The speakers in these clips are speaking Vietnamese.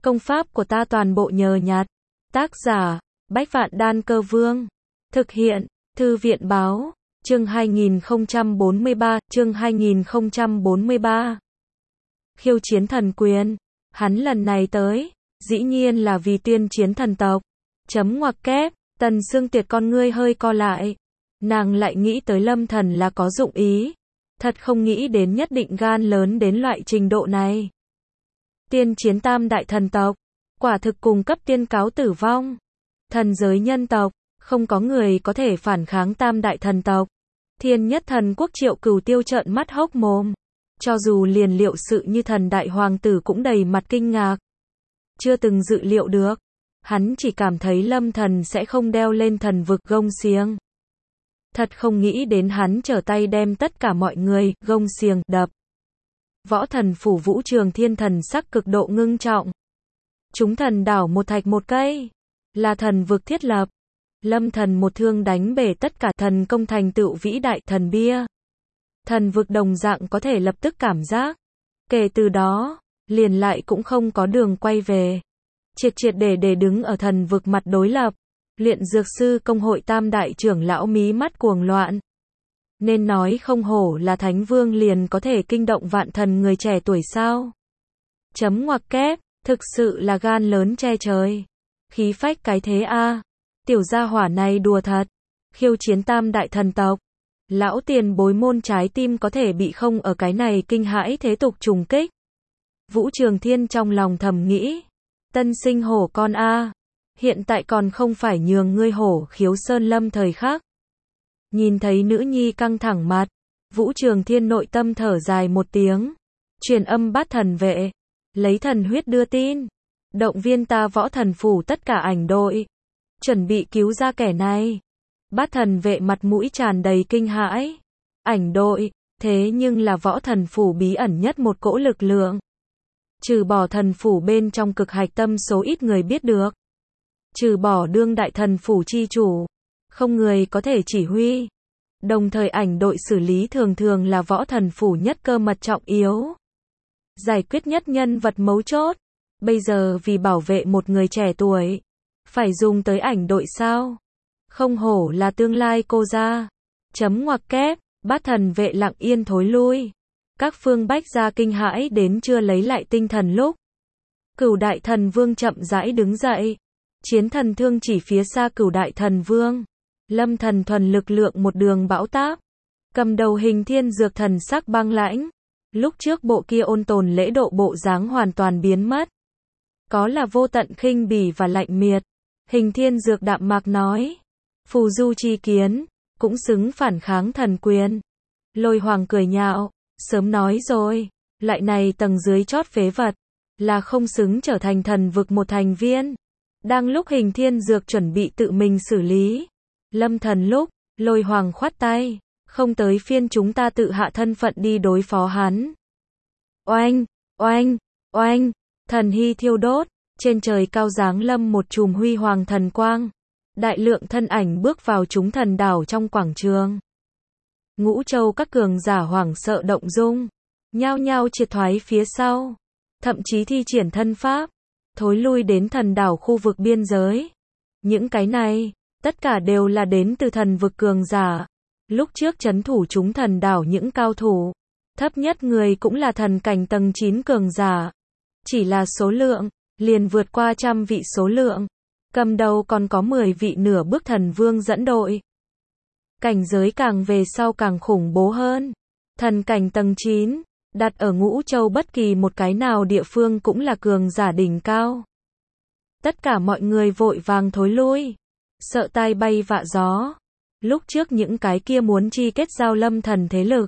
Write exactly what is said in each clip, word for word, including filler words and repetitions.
Công pháp của ta toàn bộ nhờ nhặt. Tác giả, Bách Vạn Đan Cơ Vương. Thực hiện, Thư viện báo, chương hai nghìn không trăm bốn mươi ba, chương hai nghìn không trăm bốn mươi ba. Khiêu chiến thần quyền. Hắn lần này tới, dĩ nhiên là vì tuyên chiến thần tộc. Chấm ngoặc kép, Tần Sương Tiệt con ngươi hơi co lại. Nàng lại nghĩ tới Lâm Thần là có dụng ý. Thật không nghĩ đến nhất định gan lớn đến loại trình độ này. Tiên chiến tam đại thần tộc, quả thực cùng cấp tiên cáo tử vong. Thần giới nhân tộc, không có người có thể phản kháng tam đại thần tộc. Thiên nhất thần quốc Triệu Cửu Tiêu trợn mắt hốc mồm. Cho dù liền liệu sự như thần đại hoàng tử cũng đầy mặt kinh ngạc. Chưa từng dự liệu được. Hắn chỉ cảm thấy Lâm Thần sẽ không đeo lên thần vực gông xiềng. Thật không nghĩ đến hắn trở tay đem tất cả mọi người, gông xiềng, đập. Võ thần phủ Vũ Trường Thiên thần sắc cực độ ngưng trọng. Chúng thần đảo một thạch một cây. Là thần vực thiết lập. Lâm Thần một thương đánh bể tất cả thần công thành tựu vĩ đại thần bia. Thần vực đồng dạng có thể lập tức cảm giác. Kể từ đó, liền lại cũng không có đường quay về. Triệt triệt để để đứng ở thần vực mặt đối lập. Luyện dược sư công hội tam đại trưởng lão mí mắt cuồng loạn. Nên nói không hổ là thánh vương liền có thể kinh động vạn thần người trẻ tuổi sao. Chấm ngoặc kép, thực sự là gan lớn che trời. Khí phách cái thế a. Tiểu gia hỏa này đùa thật. Khiêu chiến tam đại thần tộc. Lão tiền bối môn trái tim có thể bị không ở cái này kinh hãi thế tục trùng kích. Vũ Trường Thiên trong lòng thầm nghĩ. Tân sinh hổ con a. Hiện tại còn không phải nhường ngươi hổ khiếu sơn lâm thời khắc. Nhìn thấy nữ nhi căng thẳng mặt. Vũ Trường Thiên nội tâm thở dài một tiếng. Truyền âm bát thần vệ. Lấy thần huyết đưa tin. Động viên ta võ thần phủ tất cả ảnh đội. Chuẩn bị cứu ra kẻ này. Bát thần vệ mặt mũi tràn đầy kinh hãi. Ảnh đội, thế nhưng là võ thần phủ bí ẩn nhất một cỗ lực lượng. Trừ bỏ thần phủ bên trong cực hạch tâm số ít người biết được. Trừ bỏ đương đại thần phủ chi chủ. Không người có thể chỉ huy. Đồng thời ảnh đội xử lý thường thường là võ thần phủ nhất cơ mật trọng yếu. Giải quyết nhất nhân vật mấu chốt. Bây giờ vì bảo vệ một người trẻ tuổi. Phải dùng tới ảnh đội sao? Không hổ là tương lai cô gia. Chấm ngoặc kép, bát thần vệ lặng yên thối lui. Các phương bách gia kinh hãi đến chưa lấy lại tinh thần lúc. Cửu đại thần vương chậm rãi đứng dậy. Chiến thần thương chỉ phía xa cửu đại thần vương. Lâm Thần thuần lực lượng một đường bão táp. Cầm đầu Hình Thiên dược thần sắc băng lãnh. Lúc trước bộ kia ôn tồn lễ độ bộ dáng hoàn toàn biến mất. Có là vô tận khinh bỉ và lạnh miệt. Hình Thiên dược đạm mạc nói. Phù du chi kiến, cũng xứng phản kháng thần quyền. Lôi Hoàng cười nhạo, sớm nói rồi, loại này tầng dưới chót phế vật, là không xứng trở thành thần vực một thành viên. Đang lúc Hình Thiên dược chuẩn bị tự mình xử lý. Lâm Thần lúc, Lôi Hoàng khoát tay, không tới phiên chúng ta tự hạ thân phận đi đối phó hắn. Oanh, oanh, oanh, thần hy thiêu đốt, trên trời cao giáng lâm một chùm huy hoàng thần quang. Đại lượng thân ảnh bước vào chúng thần đảo trong quảng trường. Ngũ châu các cường giả hoảng sợ động dung, nhao nhao triệt thoái phía sau, thậm chí thi triển thân pháp, thối lui đến thần đảo khu vực biên giới. Những cái này, tất cả đều là đến từ thần vực cường giả. Lúc trước trấn thủ chúng thần đảo những cao thủ, thấp nhất người cũng là thần cảnh tầng chín cường giả. Chỉ là số lượng, liền vượt qua trăm vị số lượng. Cầm đầu còn có mười vị nửa bước thần vương dẫn đội. Cảnh giới càng về sau càng khủng bố hơn. Thần cảnh tầng chín, đặt ở ngũ châu bất kỳ một cái nào địa phương cũng là cường giả đỉnh cao. Tất cả mọi người vội vàng thối lui. Sợ tai bay vạ gió. Lúc trước những cái kia muốn chi kết giao Lâm Thần thế lực.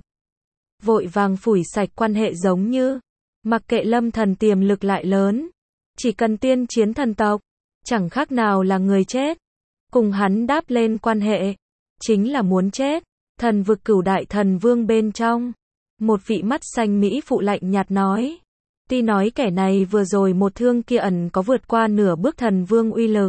Vội vàng phủi sạch quan hệ giống như. Mặc kệ Lâm Thần tiềm lực lại lớn. Chỉ cần tiên chiến thần tộc. Chẳng khác nào là người chết. Cùng hắn đáp lên quan hệ. Chính là muốn chết. Thần vực cửu đại thần vương bên trong. Một vị mắt xanh mỹ phụ lạnh nhạt nói. Tuy nói kẻ này vừa rồi một thương kia ẩn có vượt qua nửa bước thần vương uy lực.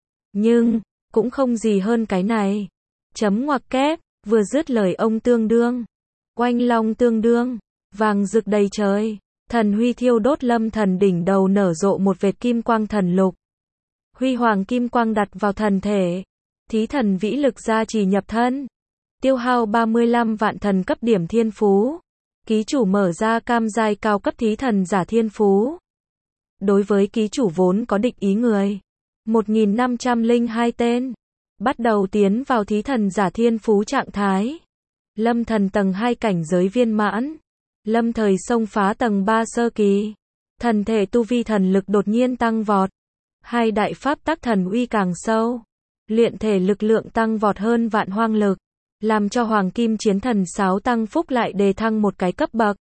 Nhưng, cũng không gì hơn cái này. Chấm ngoặc kép, vừa dứt lời ông tương đương. Oanh long tương đương. Vàng rực đầy trời. Thần huy thiêu đốt, lâm thần đỉnh đầu nở rộ một vệt kim quang thần lục. Huy hoàng kim quang đặt vào thần thể. Thí thần vĩ lực gia trì nhập thân. Tiêu hao ba mươi lăm vạn thần cấp điểm thiên phú. Ký chủ mở ra cam giai cao cấp thí thần giả thiên phú. Đối với ký chủ vốn có địch ý người. một nghìn năm trăm lẻ hai tên. Bắt đầu tiến vào thí thần giả thiên phú trạng thái. Lâm thần tầng hai cảnh giới viên mãn. Lâm thời xông phá tầng ba sơ kỳ. Thần thể tu vi thần lực đột nhiên tăng vọt. Hai đại pháp tắc thần uy càng sâu. Luyện thể lực lượng tăng vọt hơn vạn hoang lực. Làm cho hoàng kim chiến thần sáo tăng phúc lại đề thăng một cái cấp bậc.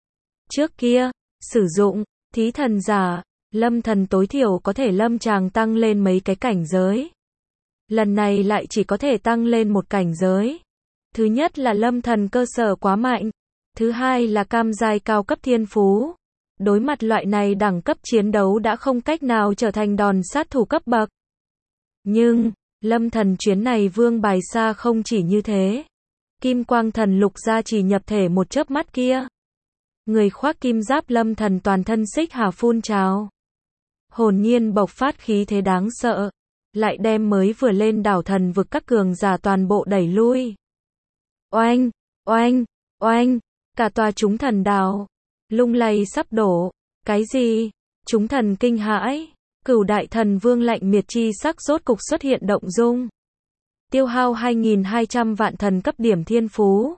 Trước kia, sử dụng, thí thần giả, lâm thần tối thiểu có thể lâm tràng tăng lên mấy cái cảnh giới. Lần này lại chỉ có thể tăng lên một cảnh giới. Thứ nhất là lâm thần cơ sở quá mạnh. Thứ hai là cam giai cao cấp thiên phú. Đối mặt loại này đẳng cấp chiến đấu đã không cách nào trở thành đòn sát thủ cấp bậc. Nhưng, lâm thần chuyến này vương bài xa không chỉ như thế. Kim quang thần lục gia trì nhập thể một chớp mắt kia. Người khoác kim giáp lâm thần toàn thân xích hà phun trào. Hồn nhiên bộc phát khí thế đáng sợ. Lại đem mới vừa lên đảo thần vực các cường giả toàn bộ đẩy lui. Oanh, oanh, oanh, cả tòa chúng thần đảo. Lung lay sắp đổ. Cái gì? Chúng thần kinh hãi. Cửu đại thần vương lạnh miệt chi sắc rốt cục xuất hiện động dung. Tiêu hao hai nghìn hai trăm vạn thần cấp điểm thiên phú.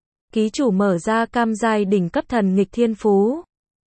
Ký chủ mở ra cam giai đỉnh cấp thần nghịch thiên phú.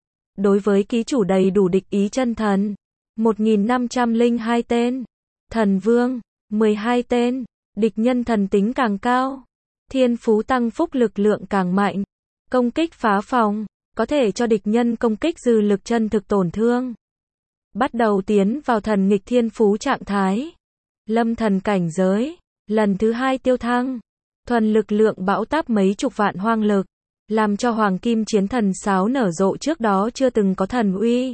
Đối với ký chủ đầy đủ địch ý chân thần. một nghìn năm trăm lẻ hai tên. Thần vương, mười hai tên. Địch nhân thần tính càng cao. Thiên phú tăng phúc lực lượng càng mạnh. Công kích phá phòng. Có thể cho địch nhân công kích dư lực chân thực tổn thương. Bắt đầu tiến vào thần nghịch thiên phú trạng thái. Lâm thần cảnh giới. Lần thứ hai tiêu thăng. Thuần lực lượng bão táp mấy chục vạn hoang lực. Làm cho hoàng kim chiến thần sáo nở rộ trước đó chưa từng có thần uy.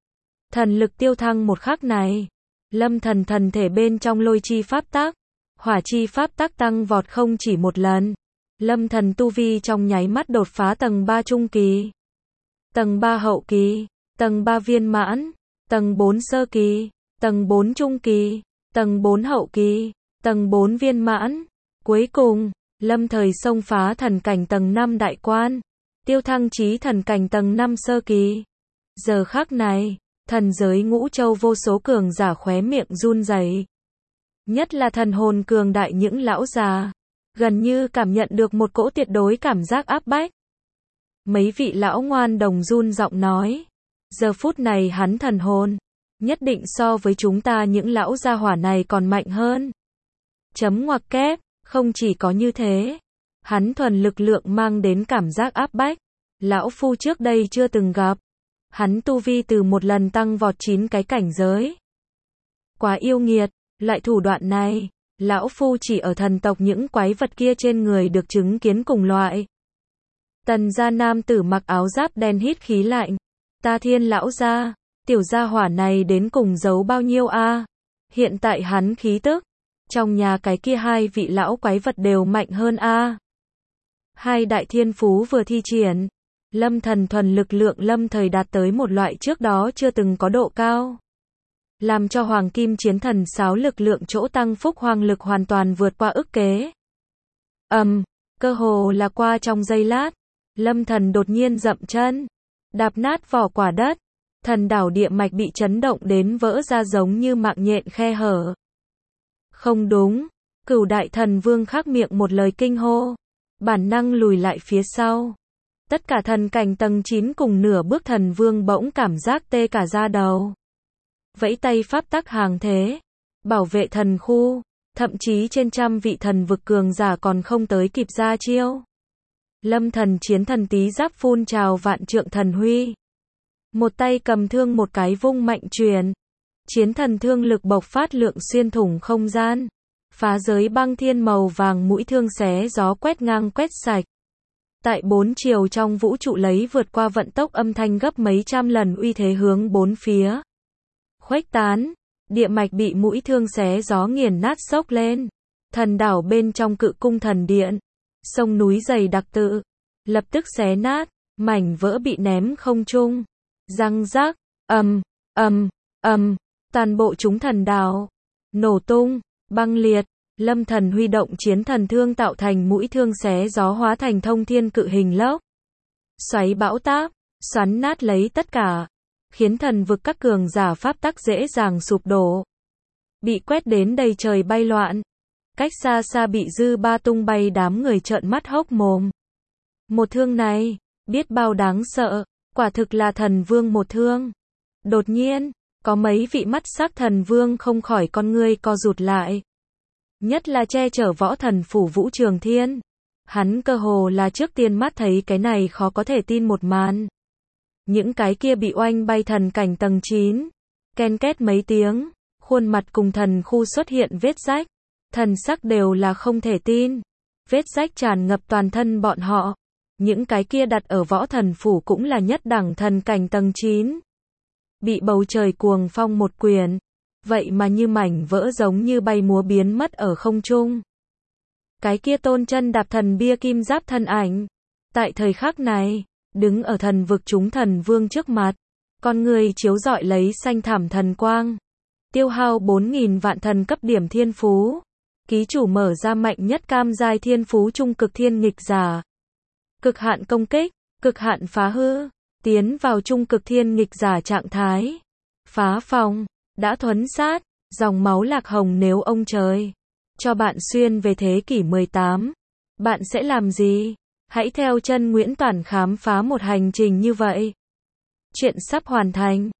Thần lực tiêu thăng một khắc này. Lâm thần thần thể bên trong lôi chi pháp tắc. Hỏa chi pháp tắc tăng vọt không chỉ một lần. Lâm thần tu vi trong nháy mắt đột phá tầng ba trung kỳ. Tầng ba hậu kỳ. Tầng ba viên mãn. Tầng bốn sơ kỳ. Tầng bốn trung kỳ. Tầng bốn hậu kỳ. Tầng bốn viên mãn. Cuối cùng, lâm thời xông phá thần cảnh tầng năm đại quan. Tiêu thăng chí thần cảnh tầng năm sơ kỳ. Giờ khắc này, thần giới ngũ châu vô số cường giả khóe miệng run rẩy. Nhất là thần hồn cường đại những lão già. Gần như cảm nhận được một cỗ tuyệt đối cảm giác áp bách. Mấy vị lão ngoan đồng run giọng nói. Giờ phút này hắn thần hồn. Nhất định so với chúng ta những lão gia hỏa này còn mạnh hơn. Chấm ngoặc kép. Không chỉ có như thế. Hắn thuần lực lượng mang đến cảm giác áp bách. Lão phu trước đây chưa từng gặp. Hắn tu vi từ một lần tăng vọt chín cái cảnh giới. Quá yêu nghiệt. Loại thủ đoạn này. Lão phu chỉ ở thần tộc những quái vật kia trên người được chứng kiến cùng loại. Tần gia nam tử mặc áo giáp đen hít khí lạnh. Ta thiên lão gia. Tiểu gia hỏa này đến cùng giấu bao nhiêu a? Hiện tại hắn khí tức. Trong nhà cái kia hai vị lão quái vật đều mạnh hơn a. Hai đại thiên phú vừa thi triển. Lâm thần thuần lực lượng lâm thời đạt tới một loại trước đó chưa từng có độ cao. Làm cho hoàng kim chiến thần sáo lực lượng chỗ tăng phúc hoàng lực hoàn toàn vượt qua ức kế. Ầm, um, cơ hồ là qua trong giây lát. Lâm thần đột nhiên dậm chân. Đạp nát vỏ quả đất. Thần đảo địa mạch bị chấn động đến vỡ ra giống như mạng nhện khe hở. Không đúng. Cửu đại thần vương khắc miệng một lời kinh hô. Bản năng lùi lại phía sau. Tất cả thần cảnh tầng chín cùng nửa bước thần vương bỗng cảm giác tê cả da đầu. Vẫy tay pháp tắc hàng thế. Bảo vệ thần khu. Thậm chí trên trăm vị thần vực cường giả còn không tới kịp ra chiêu. Lâm thần chiến thần tí giáp phun trào vạn trượng thần huy. Một tay cầm thương một cái vung mạnh truyền. Chiến thần thương lực bộc phát lượng xuyên thủng không gian. Phá giới băng thiên màu vàng mũi thương xé gió quét ngang quét sạch. Tại bốn chiều trong vũ trụ lấy vượt qua vận tốc âm thanh gấp mấy trăm lần uy thế hướng bốn phía. Khuếch tán. Địa mạch bị mũi thương xé gió nghiền nát xốc lên. Thần đảo bên trong cự cung thần điện. Sông núi dày đặc tự. Lập tức xé nát. Mảnh vỡ bị ném không trung. Răng rác, ầm, ầm, ầm, toàn bộ chúng thần đạo nổ tung, băng liệt. Lâm Thần huy động chiến thần thương tạo thành mũi thương xé gió hóa thành thông thiên cự hình lốc. Xoáy bão táp, xoắn nát lấy tất cả, khiến thần vực các cường giả pháp tắc dễ dàng sụp đổ. Bị quét đến đầy trời bay loạn. Cách xa xa bị dư ba tung bay đám người trợn mắt hốc mồm. Một thương này, biết bao đáng sợ, quả thực là thần vương một thương. Đột nhiên, có mấy vị mắt sắc thần vương không khỏi con ngươi co rụt lại. Nhất là che chở võ thần phủ Vũ Trường Thiên. Hắn cơ hồ là trước tiên mắt thấy cái này khó có thể tin một màn. Những cái kia bị oanh bay thần cảnh tầng chín. Ken két mấy tiếng, khuôn mặt cùng thần khu xuất hiện vết rách. Thần sắc đều là không thể tin. Vết rách tràn ngập toàn thân bọn họ. Những cái kia đặt ở võ thần phủ cũng là nhất đẳng thần cảnh tầng chín. Bị bầu trời cuồng phong một quyền. Vậy mà như mảnh vỡ giống như bay múa biến mất ở không trung. Cái kia tôn chân đạp thần bia kim giáp thân ảnh. Tại thời khắc này, đứng ở thần vực chúng thần vương trước mặt. Con người chiếu rọi lấy xanh thảm thần quang. Tiêu hao bốn nghìn vạn thần cấp điểm thiên phú. Ký chủ mở ra mạnh nhất cam giai thiên phú trung cực thiên nghịch giả. Cực hạn công kích, cực hạn phá hư. Tiến vào trung cực thiên nghịch giả trạng thái. Phá phòng, đã thuấn sát, dòng máu lạc hồng nếu ông trời cho bạn xuyên về thế kỷ mười tám. Bạn sẽ làm gì? Hãy theo chân Nguyễn Toản khám phá một hành trình như vậy. Chuyện sắp hoàn thành.